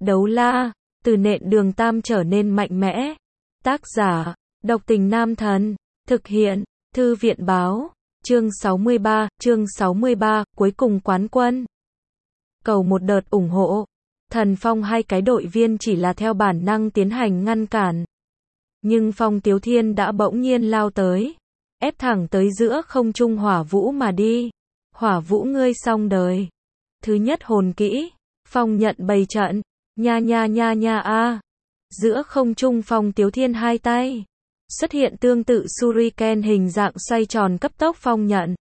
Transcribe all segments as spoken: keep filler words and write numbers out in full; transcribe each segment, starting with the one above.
Đấu la, từ nện đường tam trở nên mạnh mẽ. Tác giả, Độc Tình Nam Thần. Thực hiện, Thư viện báo. Chương sáu mươi ba, chương sáu mươi ba, cuối cùng quán quân. Cầu một đợt ủng hộ. Thần Phong hai cái đội viên chỉ là theo bản năng tiến hành ngăn cản. Nhưng Phong Tiếu Thiên đã bỗng nhiên lao tới. Ép thẳng tới giữa không trung Hỏa Vũ mà đi. Hỏa Vũ ngươi xong đời. Thứ nhất hồn kỹ. Phong nhận bày trận. Nha nha nha nha a. Giữa không trung Phong Tiếu Thiên hai tay. Xuất hiện tương tự Shuriken hình dạng xoay tròn cấp tốc phong nhận.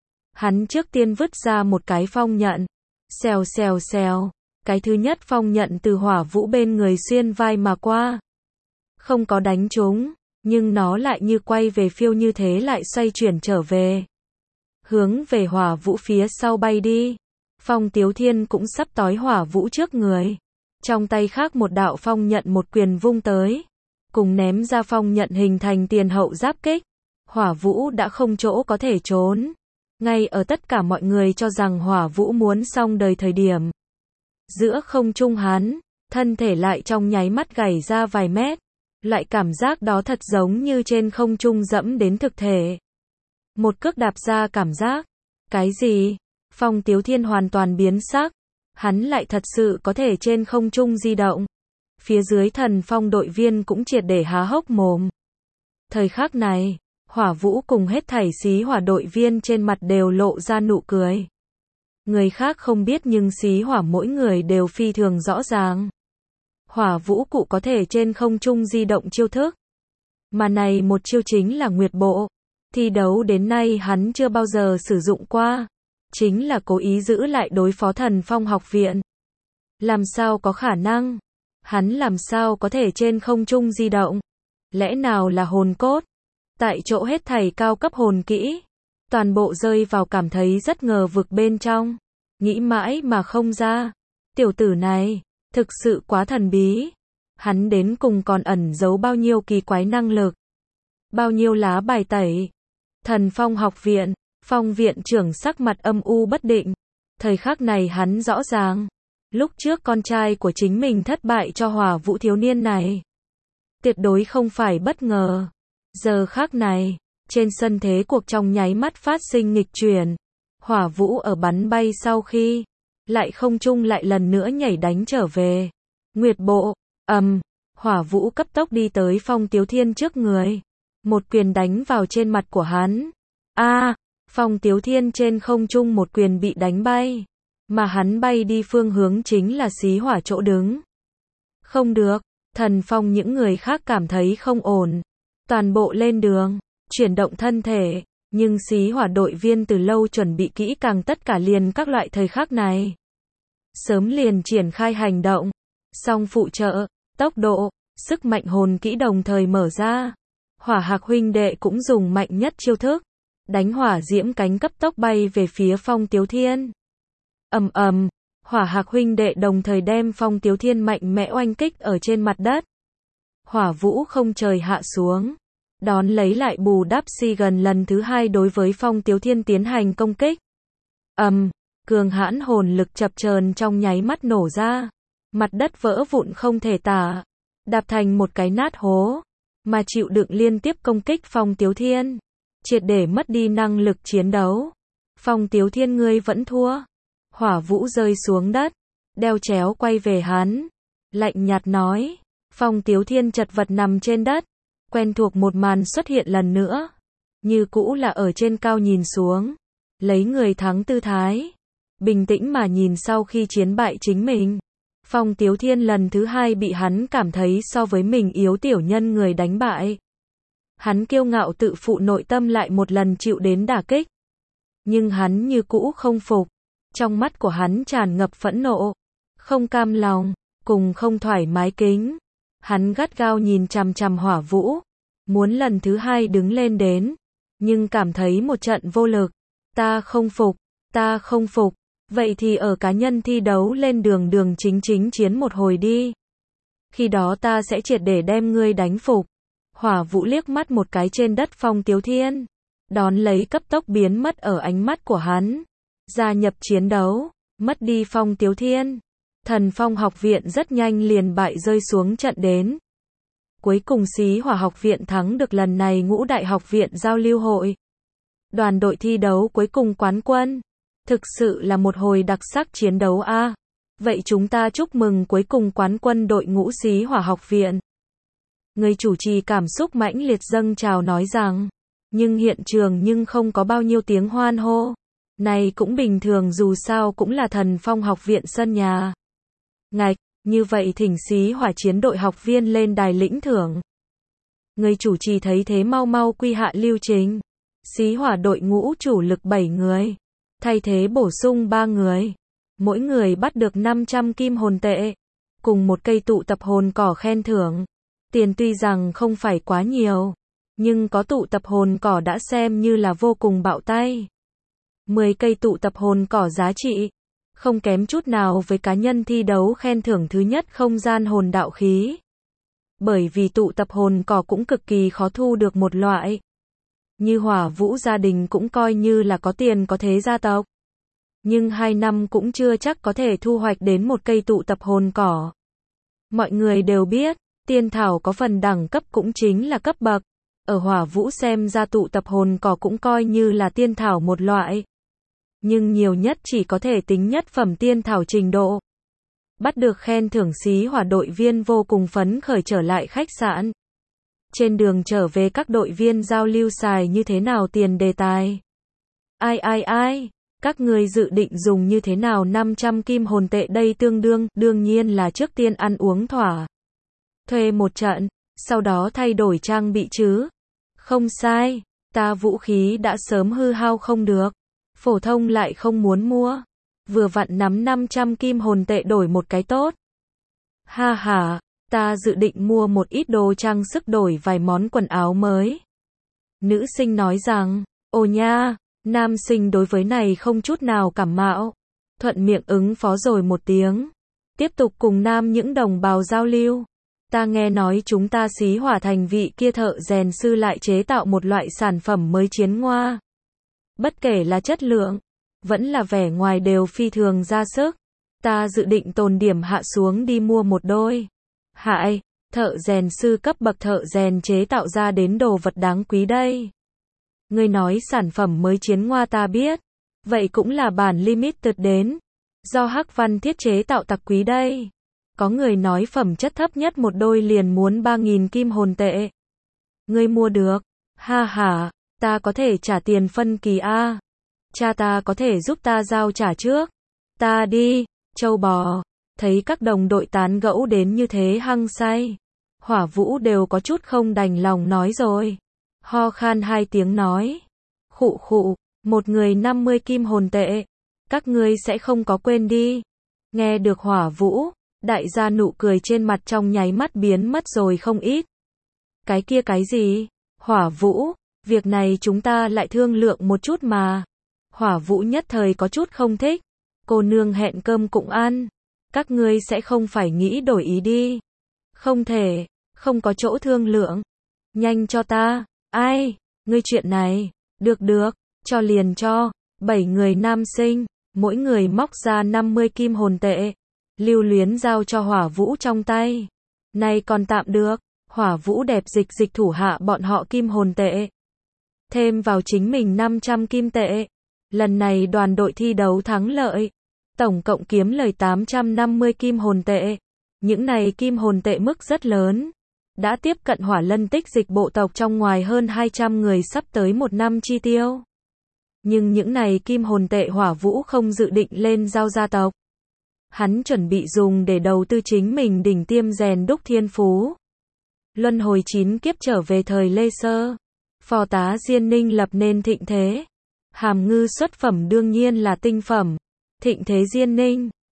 Hắn trước tiên vứt ra một cái phong nhận. Xèo xèo xèo. Cái thứ nhất phong nhận từ Hỏa Vũ bên người xuyên vai mà qua. Không có đánh trúng, nhưng nó lại như quay về phiêu như thế lại xoay chuyển trở về. Hướng về Hỏa Vũ phía sau bay đi. Phong Tiếu Thiên cũng sắp tói Hỏa Vũ trước người. Trong tay khác một đạo phong nhận một quyền vung tới. Cùng ném ra phong nhận hình thành tiền hậu giáp kích. Hỏa Vũ đã không chỗ có thể trốn. Ngay ở tất cả mọi người cho rằng Hỏa Vũ muốn xong đời thời điểm. Giữa không trung hắn, thân thể lại trong nháy mắt gảy ra vài mét. Lại cảm giác đó thật giống như trên không trung dẫm đến thực thể. Một cước đạp ra cảm giác. Cái gì? Phong Tiếu Thiên hoàn toàn biến sắc. Hắn lại thật sự có thể trên không trung di động. Phía dưới Thần Phong đội viên cũng triệt để há hốc mồm. Thời khắc này, Hỏa Vũ cùng hết thảy xí hỏa đội viên trên mặt đều lộ ra nụ cười. Người khác không biết nhưng xí hỏa mỗi người đều phi thường rõ ràng. Hỏa Vũ cụ có thể trên không trung di động chiêu thức. Mà này một chiêu chính là Nguyệt Bộ. Thi đấu đến nay hắn chưa bao giờ sử dụng qua. Chính là cố ý giữ lại đối phó Thần Phong học viện. Làm sao có khả năng? Hắn làm sao có thể trên không trung di động? Lẽ nào là hồn cốt? Tại chỗ hết thảy cao cấp hồn kỹ. Toàn bộ rơi vào cảm thấy rất ngờ vực bên trong. Nghĩ mãi mà không ra. Tiểu tử này, thực sự quá thần bí. Hắn đến cùng còn ẩn giấu bao nhiêu kỳ quái năng lực. Bao nhiêu lá bài tẩy. Thần Phong học viện, Phong viện trưởng sắc mặt âm u bất định. Thời khắc này hắn rõ ràng. Lúc trước con trai của chính mình thất bại cho Hỏa Vũ thiếu niên này. Tuyệt đối không phải bất ngờ. Giờ khắc này, trên sân thế cuộc trong nháy mắt phát sinh nghịch chuyển. Hỏa Vũ ở bắn bay sau khi, lại không trung lại lần nữa nhảy đánh trở về. Nguyệt Bộ, ầm, um, Hỏa Vũ cấp tốc đi tới Phong Tiếu Thiên trước người. Một quyền đánh vào trên mặt của hắn. A, à, Phong Tiếu Thiên trên không trung một quyền bị đánh bay. Mà hắn bay đi phương hướng chính là xí hỏa chỗ đứng. Không được, Thần Phong những người khác cảm thấy không ổn. Toàn bộ lên đường, chuyển động thân thể. Nhưng xí hỏa đội viên từ lâu chuẩn bị kỹ càng tất cả liền các loại thời khắc này. Sớm liền triển khai hành động. Song phụ trợ, tốc độ, sức mạnh hồn kỹ đồng thời mở ra. Hỏa Hạc huynh đệ cũng dùng mạnh nhất chiêu thức. Đánh hỏa diễm cánh cấp tốc bay về phía Phong Tiếu Thiên. Ầm ầm, Hỏa Hạc huynh đệ đồng thời đem Phong Tiếu Thiên mạnh mẽ oanh kích ở trên mặt đất. Hỏa Vũ không trời hạ xuống. Đón lấy lại bù đắp si gần lần thứ hai đối với Phong Tiếu Thiên tiến hành công kích. Ầm, um, cường hãn hồn lực chập chờn trong nháy mắt nổ ra. Mặt đất vỡ vụn không thể tả. Đạp thành một cái nát hố. Mà chịu đựng liên tiếp công kích Phong Tiếu Thiên. Triệt để mất đi năng lực chiến đấu. Phong Tiếu Thiên ngươi vẫn thua. Hỏa Vũ rơi xuống đất. Đeo chéo quay về hắn. Lạnh nhạt nói. Phong Tiếu Thiên chật vật nằm trên đất. Quen thuộc một màn xuất hiện lần nữa. Như cũ là ở trên cao nhìn xuống. Lấy người thắng tư thái. Bình tĩnh mà nhìn sau khi chiến bại chính mình. Phong Tiếu Thiên lần thứ hai bị hắn cảm thấy so với mình yếu tiểu nhân người đánh bại. Hắn kiêu ngạo tự phụ nội tâm lại một lần chịu đến đả kích. Nhưng hắn như cũ không phục. Trong mắt của hắn tràn ngập phẫn nộ. Không cam lòng. Cùng không thoải mái kính. Hắn gắt gao nhìn chằm chằm Hỏa Vũ. Muốn lần thứ hai đứng lên đến. Nhưng cảm thấy một trận vô lực. Ta không phục. Ta không phục. Vậy thì ở cá nhân thi đấu lên đường đường chính chính chiến một hồi đi. Khi đó ta sẽ triệt để đem ngươi đánh phục. Hỏa Vũ liếc mắt một cái trên đất Phong Tiếu Thiên. Đón lấy cấp tốc biến mất ở ánh mắt của hắn. Gia nhập chiến đấu. Mất đi Phong Tiếu Thiên. Thần Phong học viện rất nhanh liền bại rơi xuống trận đến. Cuối cùng Xí Hỏa học viện thắng được lần này ngũ đại học viện giao lưu hội. Đoàn đội thi đấu cuối cùng quán quân. Thực sự là một hồi đặc sắc chiến đấu a. À. Vậy chúng ta chúc mừng cuối cùng quán quân đội ngũ Xí Hỏa học viện. Người chủ trì cảm xúc mãnh liệt dâng trào nói rằng, nhưng hiện trường nhưng không có bao nhiêu tiếng hoan hô. Này cũng bình thường dù sao cũng là Thần Phong học viện sân nhà. Ngạch, như vậy thỉnh Xí Hỏa chiến đội học viên lên đài lĩnh thưởng. Người chủ trì thấy thế mau mau quy hạ lưu trình. Xí Hỏa đội ngũ chủ lực bảy người, thay thế bổ sung ba người. Mỗi người bắt được năm trăm kim hồn tệ, cùng một cây tụ tập hồn cỏ khen thưởng. Tiền tuy rằng không phải quá nhiều, nhưng có tụ tập hồn cỏ đã xem như là vô cùng bạo tay. mười cây tụ tập hồn cỏ giá trị, không kém chút nào với cá nhân thi đấu khen thưởng thứ nhất không gian hồn đạo khí. Bởi vì tụ tập hồn cỏ cũng cực kỳ khó thu được một loại. Như Hỏa Vũ gia đình cũng coi như là có tiền có thế gia tộc. Nhưng hai năm cũng chưa chắc có thể thu hoạch đến một cây tụ tập hồn cỏ. Mọi người đều biết, tiên thảo có phần đẳng cấp cũng chính là cấp bậc. Ở Hỏa Vũ xem ra tụ tập hồn cỏ cũng coi như là tiên thảo một loại. Nhưng nhiều nhất chỉ có thể tính nhất phẩm tiên thảo trình độ. Bắt được khen thưởng Xí Hỏa đội viên vô cùng phấn khởi trở lại khách sạn. Trên đường trở về các đội viên giao lưu xài như thế nào tiền đề tài. Ai ai ai, các người dự định dùng như thế nào năm trăm kim hồn tệ đây tương đương, đương nhiên là trước tiên ăn uống thỏa. Thuê một trận, sau đó thay đổi trang bị chứ. Không sai, ta vũ khí đã sớm hư hao không được. Phổ thông lại không muốn mua. Vừa vặn nắm năm trăm kim hồn tệ đổi một cái tốt. Ha ha, ta dự định mua một ít đồ trang sức đổi vài món quần áo mới. Nữ sinh nói rằng, ồ nha, nam sinh đối với này không chút nào cảm mạo. Thuận miệng ứng phó rồi một tiếng. Tiếp tục cùng nam những đồng bào giao lưu. Ta nghe nói chúng ta Xí Hỏa thành vị kia thợ rèn sư lại chế tạo một loại sản phẩm mới chiến ngoa. Bất kể là chất lượng, vẫn là vẻ ngoài đều phi thường ra sức. Ta dự định tồn điểm hạ xuống đi mua một đôi. Hại, thợ rèn sư cấp bậc thợ rèn chế tạo ra đến đồ vật đáng quý đây. Ngươi nói sản phẩm mới chiến ngoa ta biết. Vậy cũng là bản limited đến. Do Hắc Văn thiết chế tạo tặc quý đây. Có người nói phẩm chất thấp nhất một đôi liền muốn ba nghìn kim hồn tệ. Ngươi mua được. Ha ha, ta có thể trả tiền phân kỳ A. Cha ta có thể giúp ta giao trả trước. Ta đi, châu bò. Thấy các đồng đội tán gẫu đến như thế hăng say. Hỏa Vũ đều có chút không đành lòng nói rồi. Ho khan hai tiếng nói. Khụ khụ, một người năm mươi kim hồn tệ. Các ngươi sẽ không có quên đi. Nghe được Hỏa Vũ, đại gia nụ cười trên mặt trong nháy mắt biến mất rồi không ít. Cái kia cái gì? Hỏa Vũ, việc này chúng ta lại thương lượng một chút mà. Hỏa Vũ nhất thời có chút không thích. Cô nương hẹn cơm cũng ăn. Các ngươi sẽ không phải nghĩ đổi ý đi. Không thể, không có chỗ thương lượng. Nhanh cho ta. Ai, ngươi chuyện này. Được được, cho liền cho. Bảy người nam sinh, mỗi người móc ra năm mươi kim hồn tệ. Lưu Luyến giao cho Hỏa Vũ trong tay. Này còn tạm được. Hỏa Vũ đẹp dịch dịch thủ hạ bọn họ kim hồn tệ. Thêm vào chính mình năm trăm kim tệ. Lần này đoàn đội thi đấu thắng lợi. Tổng cộng kiếm lời tám trăm năm mươi kim hồn tệ. Những này kim hồn tệ mức rất lớn. Đã tiếp cận Hỏa Lân tích dịch bộ tộc trong ngoài hơn hai trăm người sắp tới một năm chi tiêu. Nhưng những này kim hồn tệ Hỏa Vũ không dự định lên giao gia tộc. Hắn chuẩn bị dùng để đầu tư chính mình đỉnh tiêm rèn đúc thiên phú. Luân hồi chín kiếp trở về thời Lê Sơ. Phò tá Diên Ninh lập nên thịnh thế. Hàm ngư xuất phẩm đương nhiên là tinh phẩm. Thịnh thế Diên Ninh,